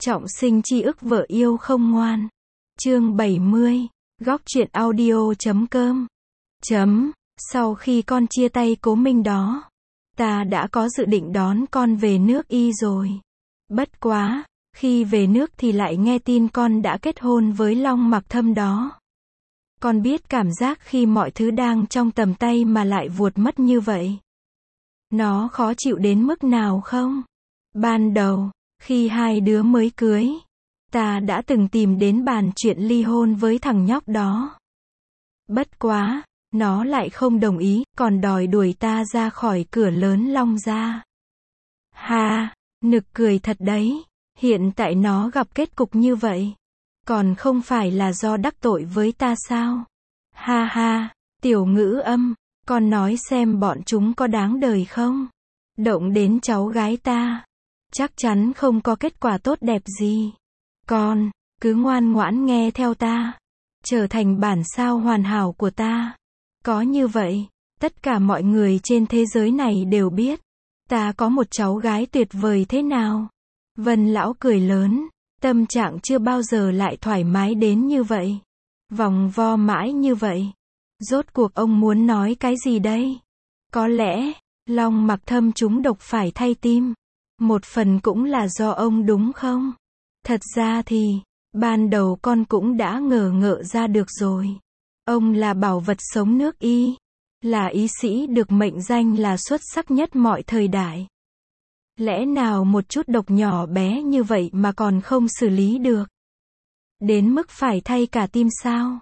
Trọng sinh chi ức vợ yêu không ngoan. Chương 70. Góc truyện audio.com. Sau khi con chia tay Cố Minh đó, ta đã có dự định đón con về nước Y rồi. Bất quá, khi về nước thì lại nghe tin con đã kết hôn với Long Mặc Thâm đó. Con biết cảm giác khi mọi thứ đang trong tầm tay mà lại vuột mất như vậy. Nó khó chịu đến mức nào không? Ban đầu, khi hai đứa mới cưới, ta đã từng tìm đến bàn chuyện ly hôn với thằng nhóc đó. Bất quá, nó lại không đồng ý, còn đòi đuổi ta ra khỏi cửa lớn Long gia. Ha, nực cười thật đấy. Hiện tại nó gặp kết cục như vậy, còn không phải là do đắc tội với ta sao? Ha ha, Tiểu Ngữ Âm, con nói xem bọn chúng có đáng đời không? Động đến cháu gái ta, chắc chắn không có kết quả tốt đẹp gì. Con, cứ ngoan ngoãn nghe theo ta, trở thành bản sao hoàn hảo của ta. Có như vậy, tất cả mọi người trên thế giới này đều biết, ta có một cháu gái tuyệt vời thế nào. Vân lão cười lớn, tâm trạng chưa bao giờ lại thoải mái đến như vậy. Vòng vo mãi như vậy. Rốt cuộc ông muốn nói cái gì đây? Có lẽ, Long Mặc Thâm trúng độc phải thay tim. Một phần cũng là do ông đúng không? Thật ra thì, ban đầu con cũng đã ngờ ngợ ra được rồi. Ông là bảo vật sống nước Y, là y sĩ được mệnh danh là xuất sắc nhất mọi thời đại. Lẽ nào một chút độc nhỏ bé như vậy mà còn không xử lý được? Đến mức phải thay cả tim sao?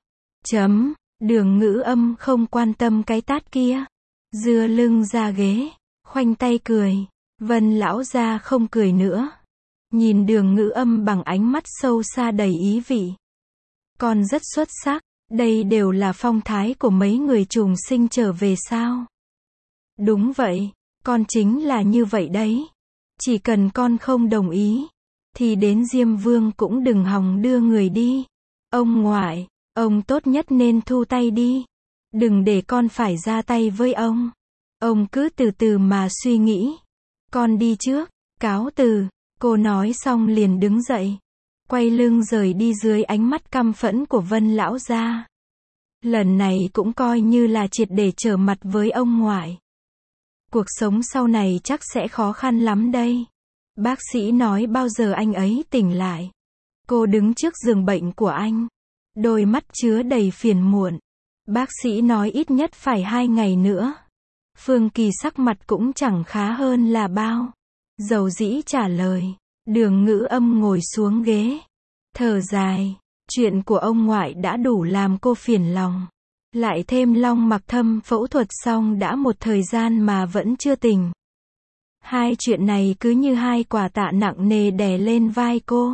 Đường Ngữ Âm không quan tâm cái tát kia. Dưa lưng ra ghế, khoanh tay cười. Vân lão gia không cười nữa. Nhìn Đường Ngữ Âm bằng ánh mắt sâu xa đầy ý vị. Con rất xuất sắc, đây đều là phong thái của mấy người trùng sinh trở về sao? Đúng vậy, con chính là như vậy đấy. Chỉ cần con không đồng ý, thì đến Diêm Vương cũng đừng hòng đưa người đi. Ông ngoại, ông tốt nhất nên thu tay đi. Đừng để con phải ra tay với ông. Ông cứ từ từ mà suy nghĩ. Con đi trước, cáo từ. Cô nói xong liền đứng dậy, quay lưng rời đi dưới ánh mắt căm phẫn của Vân lão gia. Lần này cũng coi như là triệt để trở mặt với ông ngoại. Cuộc sống sau này chắc sẽ khó khăn lắm đây. Bác sĩ nói bao giờ anh ấy tỉnh lại. Cô đứng trước giường bệnh của anh, đôi mắt chứa đầy phiền muộn. Bác sĩ nói ít nhất phải 2 ngày nữa. Phương Kỳ sắc mặt cũng chẳng khá hơn là bao. Dầu dĩ trả lời. Đường Ngữ Âm ngồi xuống ghế, thở dài. Chuyện của ông ngoại đã đủ làm cô phiền lòng. Lại thêm Long Mặc Thâm phẫu thuật xong đã một thời gian mà vẫn chưa tỉnh. Hai chuyện này cứ như hai quả tạ nặng nề đè lên vai cô.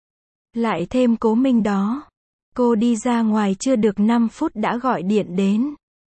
Lại thêm Cố Minh đó. Cô đi ra ngoài chưa được 5 phút đã gọi điện đến.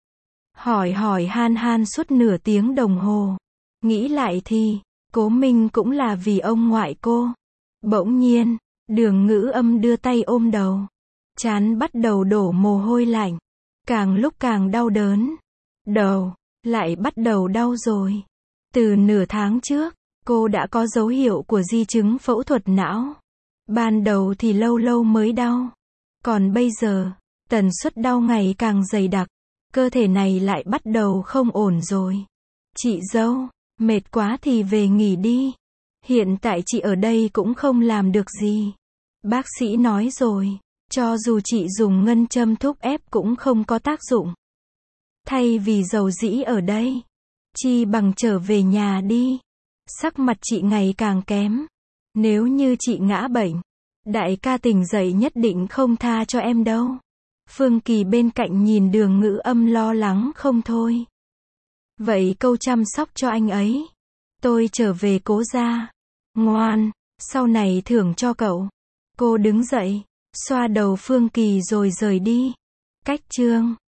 Hỏi han suốt nửa tiếng đồng hồ. Nghĩ lại thì, Cố Minh cũng là vì ông ngoại cô. Bỗng nhiên, Đường Ngữ Âm đưa tay ôm đầu. Trán bắt đầu đổ mồ hôi lạnh. Càng lúc càng đau đớn. Đầu, lại bắt đầu đau rồi. Từ nửa tháng trước, cô đã có dấu hiệu của di chứng phẫu thuật não. Ban đầu thì lâu lâu mới đau. Còn bây giờ, tần suất đau ngày càng dày đặc. Cơ thể này lại bắt đầu không ổn rồi. Chị dâu, mệt quá thì về nghỉ đi. Hiện tại chị ở đây cũng không làm được gì. Bác sĩ nói rồi, cho dù chị dùng ngân châm thúc ép cũng không có tác dụng. Thay vì dầu dĩ ở đây, chi bằng trở về nhà đi. Sắc mặt chị ngày càng kém. Nếu như chị ngã bệnh, đại ca tỉnh dậy nhất định không tha cho em đâu. Phương Kỳ bên cạnh nhìn Đường Ngữ Âm lo lắng không thôi. Vậy câu chăm sóc cho anh ấy. Tôi trở về Cố gia. Ngoan, sau này thưởng cho cậu. Cô đứng dậy, xoa đầu Phương Kỳ rồi rời đi. Cách chương